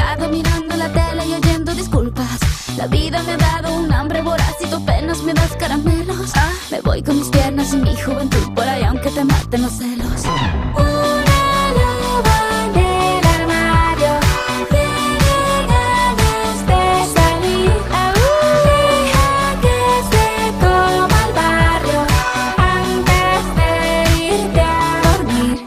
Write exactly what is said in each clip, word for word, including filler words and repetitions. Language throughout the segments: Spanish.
sentado mirando la tele y oyendo disculpas. La vida me ha dado un hambre voraz y tú apenas me das caramelos. Ah, me voy con mis piernas y mi juventud por ahí aunque te maten los celos. Una loba en el armario tiene ganas de salir. Deja que se coma el barrio antes de irte a dormir.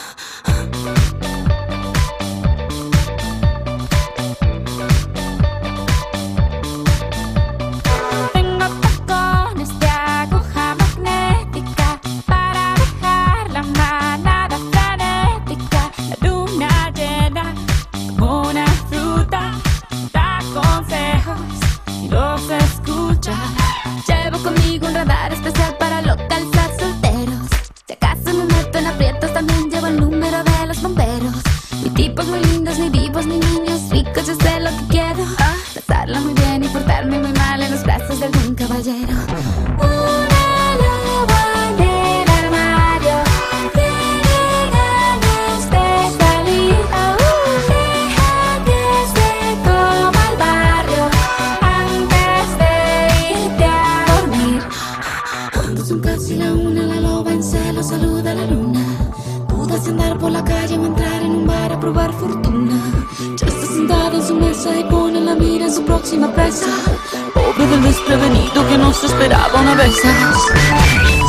Tengo tacones de aguja magnética para dejar la manada frenética. La luna llena como una fruta da consejos y los escucha. Llevo conmigo un radar especial para localizar solteros. Si acaso me meto en aprietos, también llevo el número de los bomberos. Ni tipos muy lindos, ni vivos, ni niños ricos, yo sé lo que quiero. Pasarla muy bien y portarme muy mal en los brazos de algún caballero. Una loba en el armario tiene ganas de salir. Deja que se coma el barrio antes de irte a dormir. Cuando son casi la una, la loba en celo saluda a la luna. Duda si andar por la calle o entrar en un bar a probar fortuna. Ya está sentada en su mesa y pone la mira en su próxima presa. Pobre del desprevenido que no se esperaba una vez.